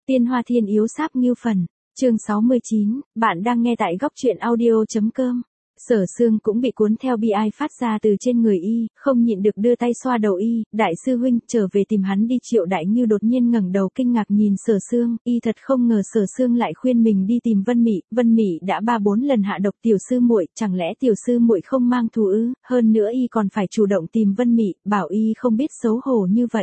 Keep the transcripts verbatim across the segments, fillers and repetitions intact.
Tiên Hoa Thiên Yếu Sáp Ngưu Phần, chương sáu mươi chín, bạn đang nghe tại góc truyện audio.com. Sở Sương cũng bị cuốn theo bi ai phát ra từ trên người y, không nhịn được đưa tay xoa đầu y, đại sư huynh, trở về tìm hắn đi. Triệu Đại Ngưu đột nhiên ngẩng đầu kinh ngạc nhìn Sở Sương, y thật không ngờ Sở Sương lại khuyên mình đi tìm Vân Mị, Vân Mị đã ba bốn lần hạ độc tiểu sư muội, chẳng lẽ tiểu sư muội không mang thù ư? Hơn nữa y còn phải chủ động tìm Vân Mị, bảo y không biết xấu hổ như vậy.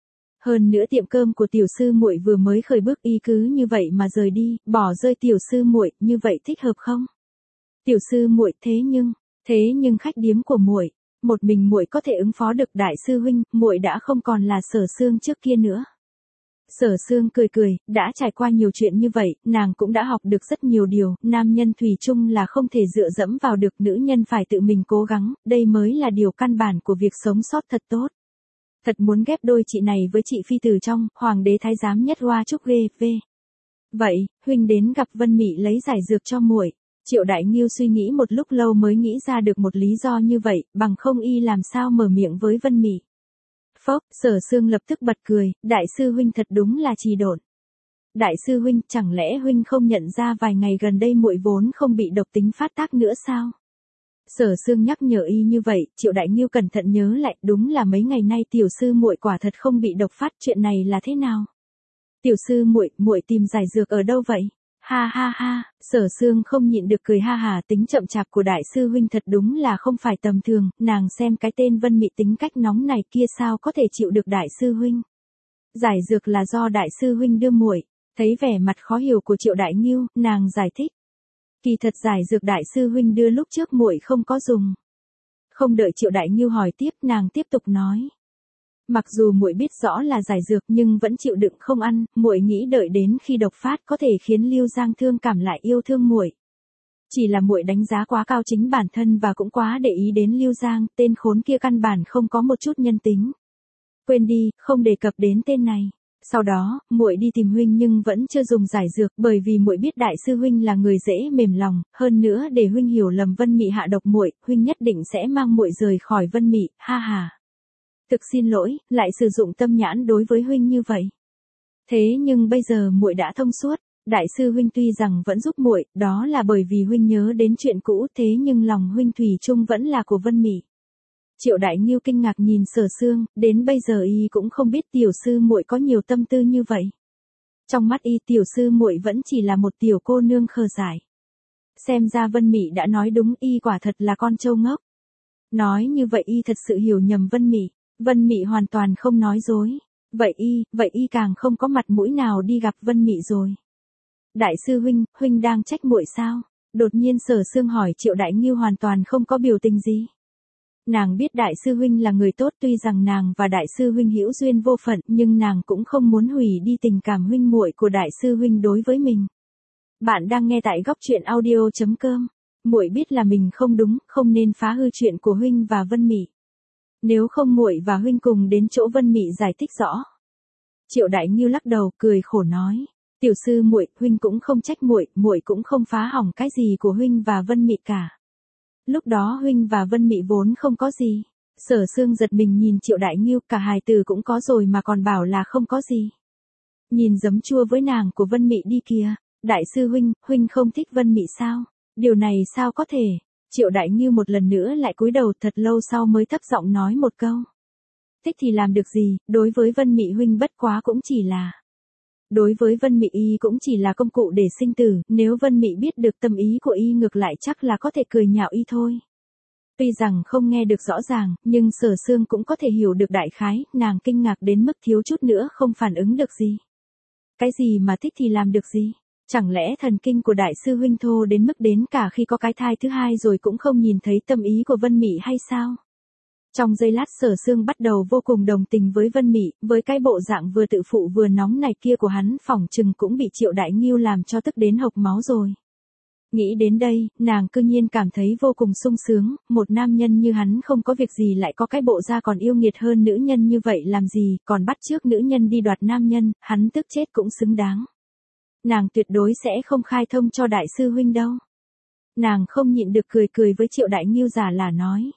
Hơn nữa tiệm cơm của tiểu sư muội vừa mới khởi bước, y cứ như vậy mà rời đi, bỏ rơi tiểu sư muội, như vậy thích hợp không? Tiểu sư muội, thế nhưng, thế nhưng khách điếm của muội, một mình muội có thể ứng phó được. Đại sư huynh, muội đã không còn là Sở Sương trước kia nữa. Sở Sương cười cười, đã trải qua nhiều chuyện như vậy, nàng cũng đã học được rất nhiều điều, nam nhân thủy chung là không thể dựa dẫm vào được, nữ nhân phải tự mình cố gắng, đây mới là điều căn bản của việc sống sót thật tốt. Thật muốn ghép đôi chị này với chị phi tử trong Hoàng đế thái giám nhất Hoa Trúc ghê vê. Vậy, huynh đến gặp Vân Mị lấy giải dược cho muội. Triệu Đại Ngưu suy nghĩ một lúc lâu mới nghĩ ra được một lý do như vậy, bằng không y làm sao mở miệng với Vân Mị. Phốc, Sở Sương lập tức bật cười, đại sư huynh thật đúng là trì độn. Đại sư huynh, chẳng lẽ huynh không nhận ra vài ngày gần đây muội vốn không bị độc tính phát tác nữa sao? Sở Sương nhắc nhở y như vậy, Triệu Đại Ngưu cẩn thận nhớ lại, đúng là mấy ngày nay tiểu sư muội quả thật không bị độc phát, chuyện này là thế nào? Tiểu sư muội, muội tìm giải dược ở đâu vậy? Ha ha ha, Sở Sương không nhịn được cười ha hà, tính chậm chạp của đại sư huynh thật đúng là không phải tầm thường, nàng xem cái tên Vân Mị tính cách nóng này kia sao có thể chịu được đại sư huynh. Giải dược là do đại sư huynh đưa muội. Thấy vẻ mặt khó hiểu của Triệu Đại Ngưu, nàng giải thích. Kỳ thật giải dược đại sư huynh đưa lúc trước muội không có dùng. Không đợi Triệu Đại Ngưu hỏi tiếp, nàng tiếp tục nói. Mặc dù muội biết rõ là giải dược nhưng vẫn chịu đựng không ăn, muội nghĩ đợi đến khi độc phát có thể khiến Lưu Giang thương cảm lại yêu thương muội. Chỉ là muội đánh giá quá cao chính bản thân và cũng quá để ý đến Lưu Giang, tên khốn kia căn bản không có một chút nhân tính. Quên đi, không đề cập đến tên này. Sau đó, muội đi tìm huynh nhưng vẫn chưa dùng giải dược, bởi vì muội biết đại sư huynh là người dễ mềm lòng, hơn nữa để huynh hiểu lầm Vân Mị hạ độc muội, huynh nhất định sẽ mang muội rời khỏi Vân Mị, ha ha. Thực xin lỗi, lại sử dụng tâm nhãn đối với huynh như vậy. Thế nhưng bây giờ muội đã thông suốt, đại sư huynh tuy rằng vẫn giúp muội, đó là bởi vì huynh nhớ đến chuyện cũ, thế nhưng lòng huynh thủy chung vẫn là của Vân Mị. Triệu Đại Ngưu kinh ngạc nhìn Sở Sương, đến bây giờ y cũng không biết tiểu sư muội có nhiều tâm tư như vậy. Trong mắt y, tiểu sư muội vẫn chỉ là một tiểu cô nương khờ dại. Xem ra Vân Mị đã nói đúng, y quả thật là con trâu ngốc. Nói như vậy y thật sự hiểu nhầm Vân Mị. Vân Mị hoàn toàn không nói dối. Vậy y, vậy y càng không có mặt mũi nào đi gặp Vân Mị rồi. Đại sư huynh, huynh đang trách muội sao? Đột nhiên Sở Sương hỏi. Triệu Đại Ngưu hoàn toàn không có biểu tình gì. Nàng biết đại sư huynh là người tốt, tuy rằng nàng và đại sư huynh hữu duyên vô phận, nhưng nàng cũng không muốn hủy đi tình cảm huynh muội của đại sư huynh đối với mình. Bạn đang nghe tại góc truyện audio.com. Muội biết là mình không đúng, không nên phá hư chuyện của huynh và Vân Mị. Nếu không muội và huynh cùng đến chỗ Vân Mị giải thích rõ. Triệu Đại Ngưu lắc đầu, cười khổ nói, tiểu sư muội, huynh cũng không trách muội, muội cũng không phá hỏng cái gì của huynh và Vân Mị cả. Lúc đó huynh và Vân Mị vốn không có gì. Sở Sương giật mình nhìn Triệu Đại Ngưu, cả hài từ cũng có rồi mà còn bảo là không có gì. Nhìn giấm chua với nàng của Vân Mị đi kìa. Đại sư huynh, huynh không thích Vân Mị sao? Điều này sao có thể? Triệu Đại Ngưu một lần nữa lại cúi đầu, thật lâu sau mới thấp giọng nói một câu. Thích thì làm được gì, đối với Vân Mị huynh bất quá cũng chỉ là. Đối với Vân Mị y cũng chỉ là công cụ để sinh tử, nếu Vân Mị biết được tâm ý của y ngược lại chắc là có thể cười nhạo y thôi. Tuy rằng không nghe được rõ ràng, nhưng Sở Sương cũng có thể hiểu được đại khái, nàng kinh ngạc đến mức thiếu chút nữa không phản ứng được gì. Cái gì mà thích thì làm được gì? Chẳng lẽ thần kinh của đại sư huynh thô đến mức đến cả khi có cái thai thứ hai rồi cũng không nhìn thấy tâm ý của Vân Mị hay sao? Trong giây lát Sở Sương bắt đầu vô cùng đồng tình với Vân Mị, với cái bộ dạng vừa tự phụ vừa nóng này kia của hắn, phỏng chừng cũng bị Triệu Đại Ngưu làm cho tức đến hộc máu rồi. Nghĩ đến đây, nàng cư nhiên cảm thấy vô cùng sung sướng, một nam nhân như hắn không có việc gì lại có cái bộ da còn yêu nghiệt hơn nữ nhân như vậy làm gì, còn bắt chước nữ nhân đi đoạt nam nhân, hắn tức chết cũng xứng đáng. Nàng tuyệt đối sẽ không khai thông cho đại sư huynh đâu. Nàng không nhịn được cười cười với Triệu Đại Ngưu giả là nói.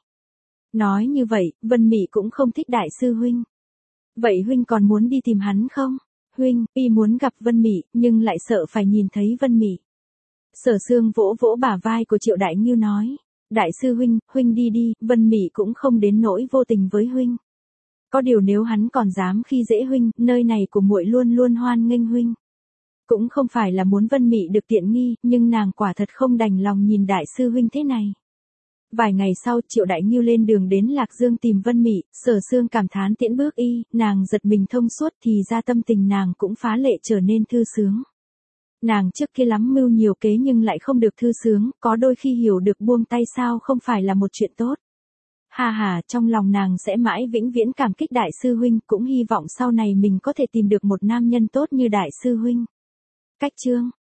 Nói như vậy, Vân Mị cũng không thích đại sư huynh. Vậy huynh còn muốn đi tìm hắn không? huynh, y muốn gặp Vân Mị, nhưng lại sợ phải nhìn thấy Vân Mị. Sở Sương vỗ vỗ bả vai của Triệu Đại Ngưu nói, đại sư huynh, huynh đi đi, Vân Mị cũng không đến nỗi vô tình với huynh. Có điều nếu hắn còn dám khi dễ huynh, nơi này của muội luôn luôn hoan nghênh huynh. Cũng không phải là muốn Vân Mị được tiện nghi, nhưng nàng quả thật không đành lòng nhìn đại sư huynh thế này. Vài ngày sau, Triệu Đại Ngưu lên đường đến Lạc Dương tìm Vân Mị, Sở Sương cảm thán tiễn bước y, nàng giật mình thông suốt thì ra tâm tình nàng cũng phá lệ trở nên thư sướng. Nàng trước kia lắm mưu nhiều kế nhưng lại không được thư sướng, có đôi khi hiểu được buông tay sao không phải là một chuyện tốt. Ha ha, trong lòng nàng sẽ mãi vĩnh viễn cảm kích đại sư huynh, cũng hy vọng sau này mình có thể tìm được một nam nhân tốt như đại sư huynh. Cách chương